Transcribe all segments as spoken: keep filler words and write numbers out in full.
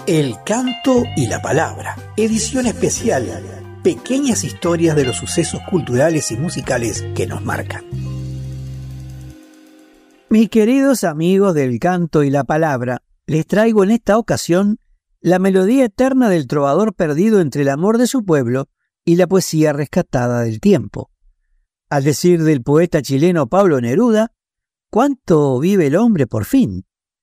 El canto y la palabra, edición especial, pequeñas historias de los sucesos culturales y musicales que nos marcan. Mis queridos amigos del canto y la palabra, les traigo en esta ocasión la melodía eterna del trovador perdido entre el amor de su pueblo y la poesía rescatada del tiempo. Al decir del poeta chileno Pablo Neruda, ¿cuánto vive el hombre por fin?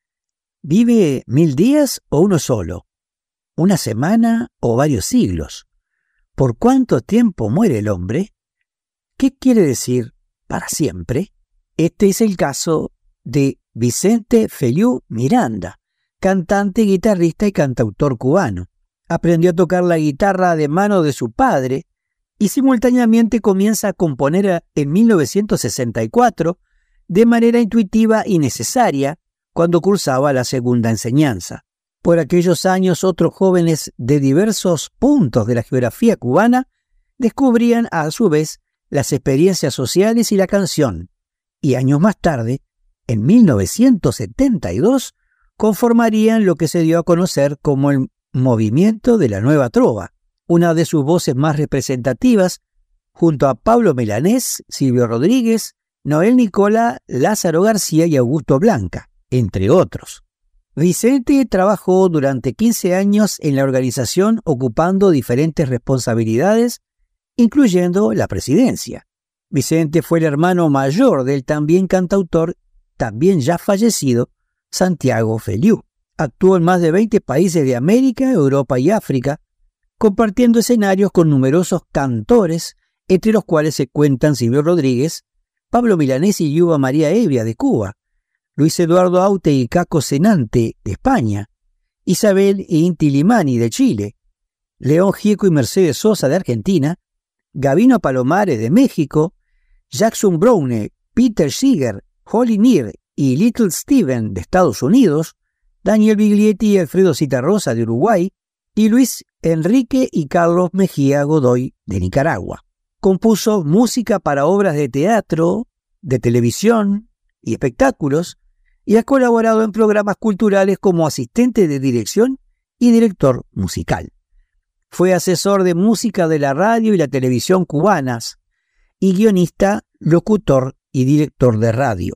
¿Vive mil días o uno solo? ¿Una semana o varios siglos? ¿Por cuánto tiempo muere el hombre? ¿Qué quiere decir para siempre? Este es el caso de Vicente Feliú Miranda, cantante, guitarrista y cantautor cubano. Aprendió a tocar la guitarra de mano de su padre y simultáneamente comienza a componer en mil novecientos sesenta y cuatro de manera intuitiva y necesaria cuando cursaba la segunda enseñanza. Por aquellos años, otros jóvenes de diversos puntos de la geografía cubana descubrían a su vez las experiencias sociales y la canción, y años más tarde, en mil novecientos setenta y dos, conformarían lo que se dio a conocer como el movimiento de la nueva trova, una de sus voces más representativas, junto a Pablo Milanés, Silvio Rodríguez, Noel Nicola, Lázaro García y Augusto Blanca, entre otros. Vicente trabajó durante quince años en la organización ocupando diferentes responsabilidades, incluyendo la presidencia. Vicente fue el hermano mayor del también cantautor, también ya fallecido, Santiago Feliú. Actuó en más de veinte países de América, Europa y África, compartiendo escenarios con numerosos cantores, entre los cuales se cuentan Silvio Rodríguez, Pablo Milanés y Yuba María Evia de Cuba, Luis Eduardo Aute y Caco Senante de España, Isabel e Inti Limani de Chile, León Gieco y Mercedes Sosa de Argentina, Gabino Palomares de México, Jackson Browne, Peter Seeger, Holly Near y Little Steven de Estados Unidos, Daniel Biglietti y Alfredo Citarrosa de Uruguay, y Luis Enrique y Carlos Mejía Godoy de Nicaragua. Compuso música para obras de teatro, de televisión y espectáculos, y ha colaborado en programas culturales como asistente de dirección y director musical. Fue asesor de música de la radio y la televisión cubanas, y guionista, locutor y director de radio.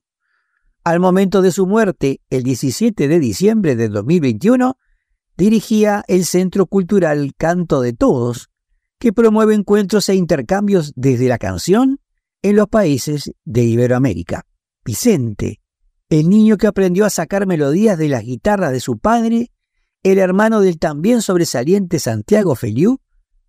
Al momento de su muerte, el diecisiete de diciembre de dos mil veintiuno, dirigía el Centro Cultural Canto de Todos, que promueve encuentros e intercambios desde la canción en los países de Iberoamérica. Vicente, el niño que aprendió a sacar melodías de las guitarras de su padre, el hermano del también sobresaliente Santiago Feliú,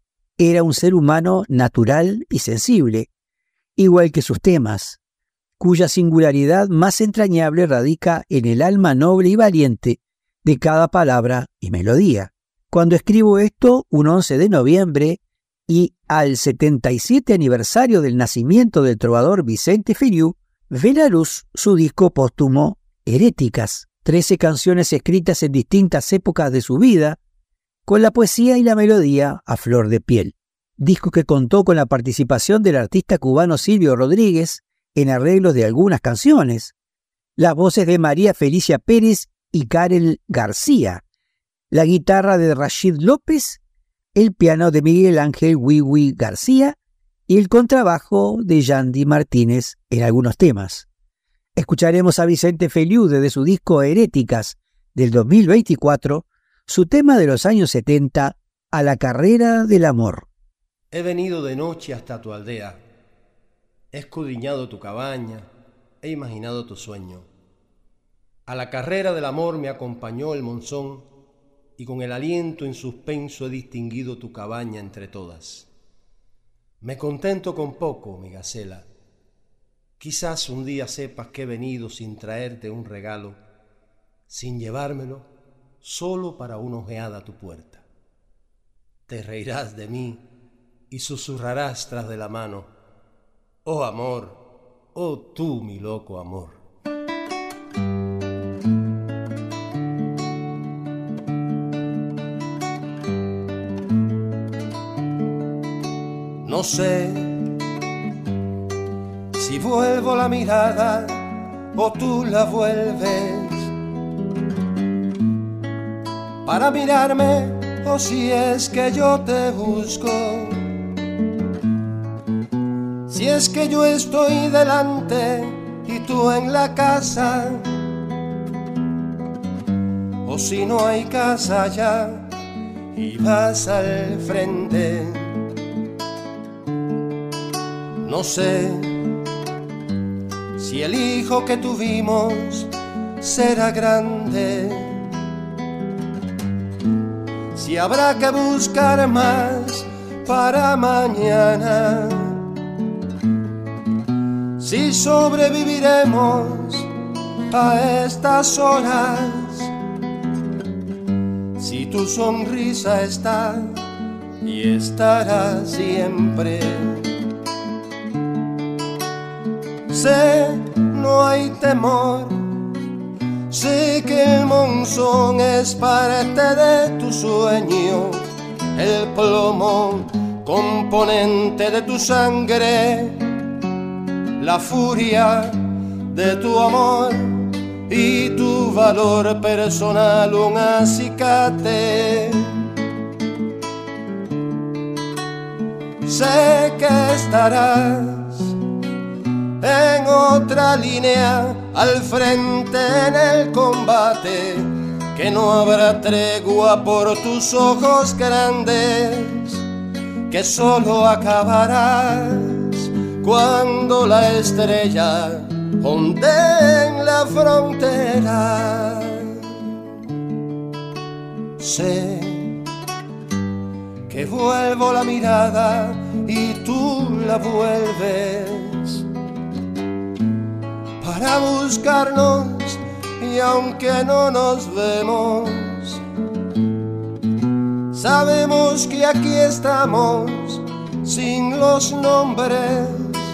era un ser humano natural y sensible, igual que sus temas, cuya singularidad más entrañable radica en el alma noble y valiente de cada palabra y melodía. Cuando escribo esto, un once de noviembre, y al setenta y siete aniversario del nacimiento del trovador Vicente Feliú, ve la luz su disco póstumo Heréticas, trece canciones escritas en distintas épocas de su vida, con la poesía y la melodía a flor de piel. Disco que contó con la participación del artista cubano Silvio Rodríguez en arreglos de algunas canciones, las voces de María Felicia Pérez y Karel García, la guitarra de Rashid López, el piano de Miguel Ángel Wiwi García y el contrabajo de Yandy Martínez en algunos temas. Escucharemos a Vicente Feliú desde su disco Heréticas del dos mil veinticuatro, su tema de los años setenta, A la carrera del amor. He venido de noche hasta tu aldea, he escudriñado tu cabaña, he imaginado tu sueño. A la carrera del amor me acompañó el monzón, y con el aliento en suspenso he distinguido tu cabaña entre todas. Me contento con poco, mi gacela. Quizás un día sepas que he venido sin traerte un regalo, sin llevármelo, solo para una ojeada a tu puerta. Te reirás de mí y susurrarás tras de la mano: oh amor, oh tú mi loco amor. No sé si vuelvo la mirada o tú la vuelves, para mirarme, o si es que yo te busco. Si es que yo estoy delante y tú en la casa, o si no hay casa ya y vas al frente. No sé si el hijo que tuvimos será grande, si habrá que buscar más para mañana, si sobreviviremos a estas horas, si tu sonrisa está y estará siempre. Sé, no hay temor, sé que el monzón es parte de tu sueño, el plomo componente de tu sangre, la furia de tu amor y tu valor personal, un acicate. Sé que estarás en otra línea, al frente en el combate, que no habrá tregua por tus ojos grandes, que solo acabarás cuando la estrella onde en la frontera. Sé que vuelvo la mirada y tú la vuelves para buscarnos, y aunque no nos vemos, sabemos que aquí estamos sin los nombres,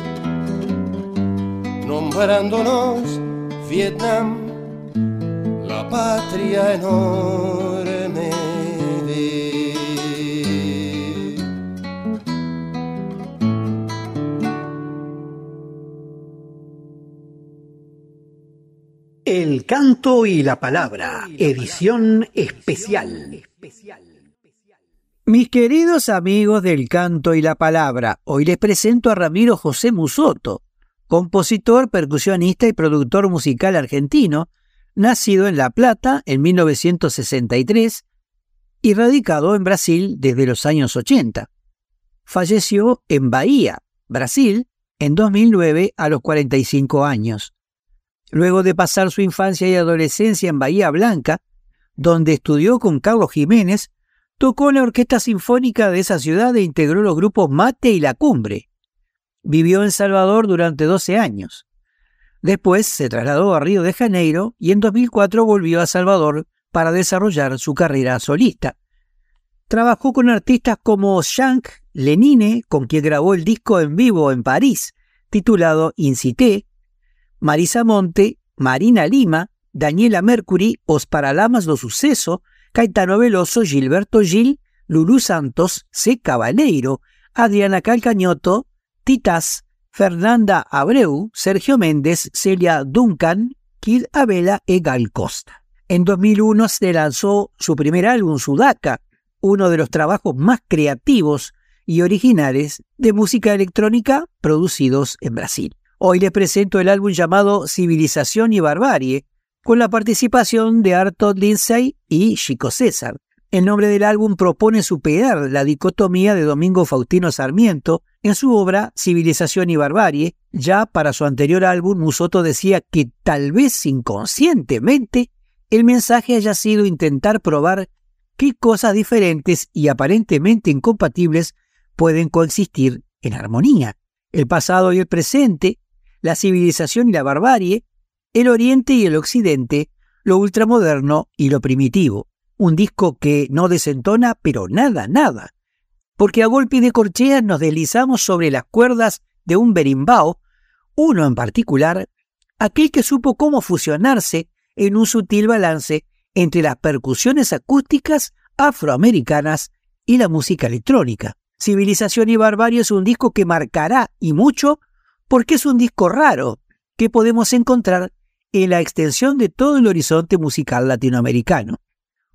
nombrándonos Vietnam, la patria enorme. El canto y la palabra, edición especial. Mis queridos amigos del canto y la palabra, hoy les presento a Ramiro José Musotto, compositor, percusionista y productor musical argentino, nacido en La Plata en mil novecientos sesenta y tres y radicado en Brasil desde los años ochenta. Falleció en Bahía, Brasil, en dos mil nueve a los cuarenta y cinco años. Luego de pasar su infancia y adolescencia en Bahía Blanca, donde estudió con Carlos Jiménez, tocó en la Orquesta Sinfónica de esa ciudad e integró los grupos Mate y La Cumbre. Vivió en Salvador durante doce años. Después se trasladó a Río de Janeiro y en dos mil cuatro volvió a Salvador para desarrollar su carrera solista. Trabajó con artistas como Shank Lenine, con quien grabó el disco en vivo en París, titulado Incité, Marisa Monte, Marina Lima, Daniela Mercury, Os Paralamas do Suceso, Caetano Veloso, Gilberto Gil, Lulú Santos, C. Cabaleiro, Adriana Calcañoto, Titás, Fernanda Abreu, Sergio Méndez, Celia Duncan, Kid Abela e Gal Costa. En dos mil uno se lanzó su primer álbum, Sudaca, uno de los trabajos más creativos y originales de música electrónica producidos en Brasil. Hoy les presento el álbum llamado Civilización y Barbarie, con la participación de Arthur Lindsay y Chico César. El nombre del álbum propone superar la dicotomía de Domingo Faustino Sarmiento en su obra Civilización y Barbarie. Ya para su anterior álbum, Musotto decía que tal vez inconscientemente el mensaje haya sido intentar probar qué cosas diferentes y aparentemente incompatibles pueden coexistir en armonía. El pasado y el presente, la civilización y la barbarie, el oriente y el occidente, lo ultramoderno y lo primitivo. Un disco que no desentona, pero nada, nada. Porque a golpe de corcheas nos deslizamos sobre las cuerdas de un berimbau, uno en particular, aquel que supo cómo fusionarse en un sutil balance entre las percusiones acústicas afroamericanas y la música electrónica. Civilización y Barbarie es un disco que marcará y mucho porque es un disco raro que podemos encontrar en la extensión de todo el horizonte musical latinoamericano.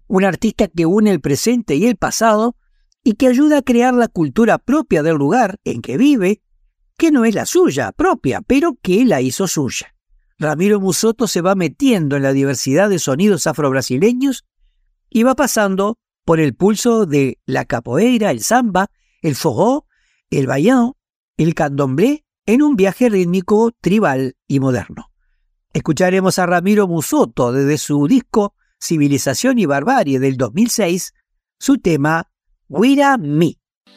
un artista que une el presente y el pasado y que ayuda a crear la cultura propia del lugar en que vive, que no es la suya propia, pero que la hizo suya. Ramiro Musotto se va metiendo en la diversidad de sonidos afrobrasileños y va pasando por el pulso de la capoeira, el samba, el forró, el baião, el candomblé, en un viaje rítmico, tribal y moderno. Escucharemos a Ramiro Musotto desde su disco Civilización y Barbarie del dos mil seis, su tema Wira Mi.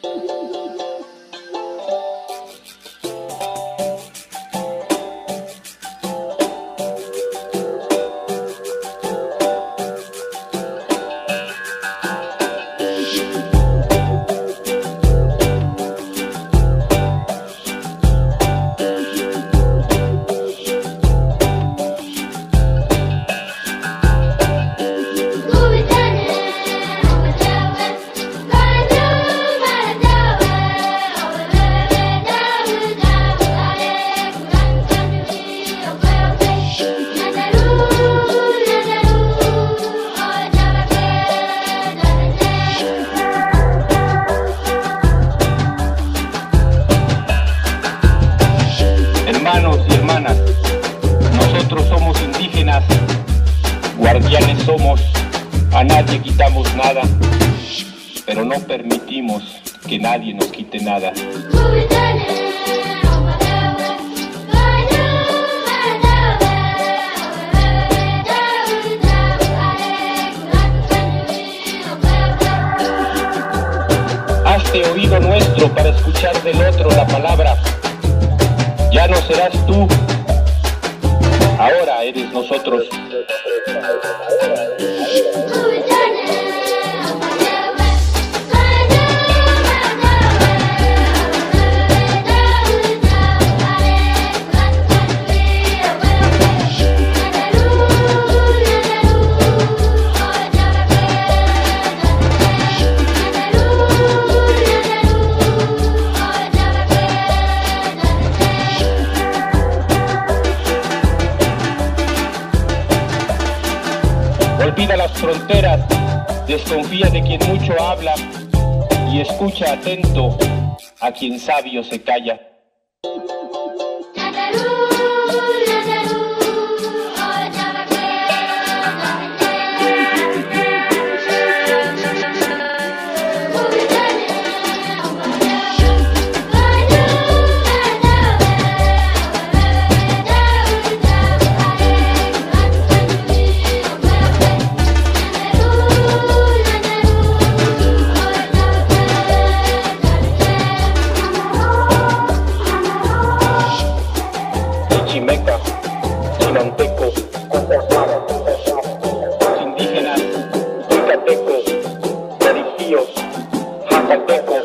Guardianes somos, a nadie quitamos nada, pero no permitimos que nadie nos quite nada. Hazte oído nuestro para escuchar del otro la palabra. Ya no serás tú, ahora eres nosotros. Olvida las fronteras, desconfía de quien mucho habla y escucha atento a quien sabio se calla. Chimeca, chinanteco, indígenas, yucateco, perifíos, jacateco,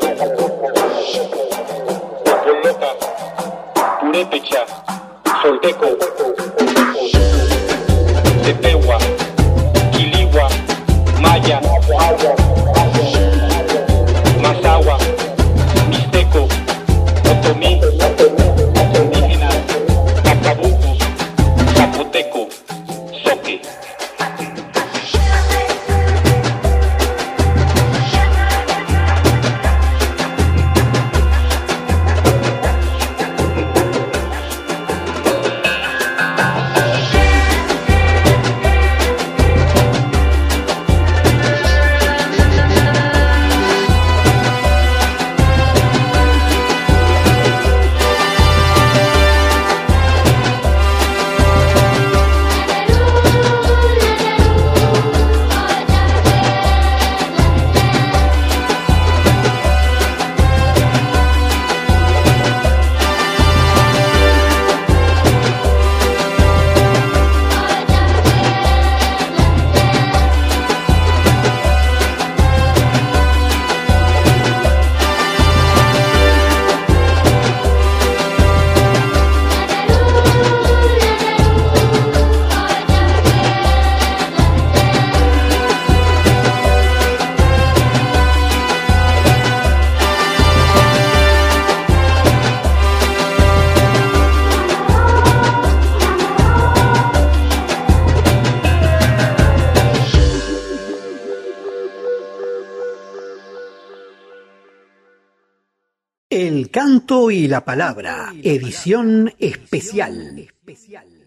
Popoloca, purépecha, solteco, tepehua, quiligua, maya, mazahua, mixteco, otomí, indígenas, Macabuco, Zapoteco, Zoque. El canto y la palabra, edición especial.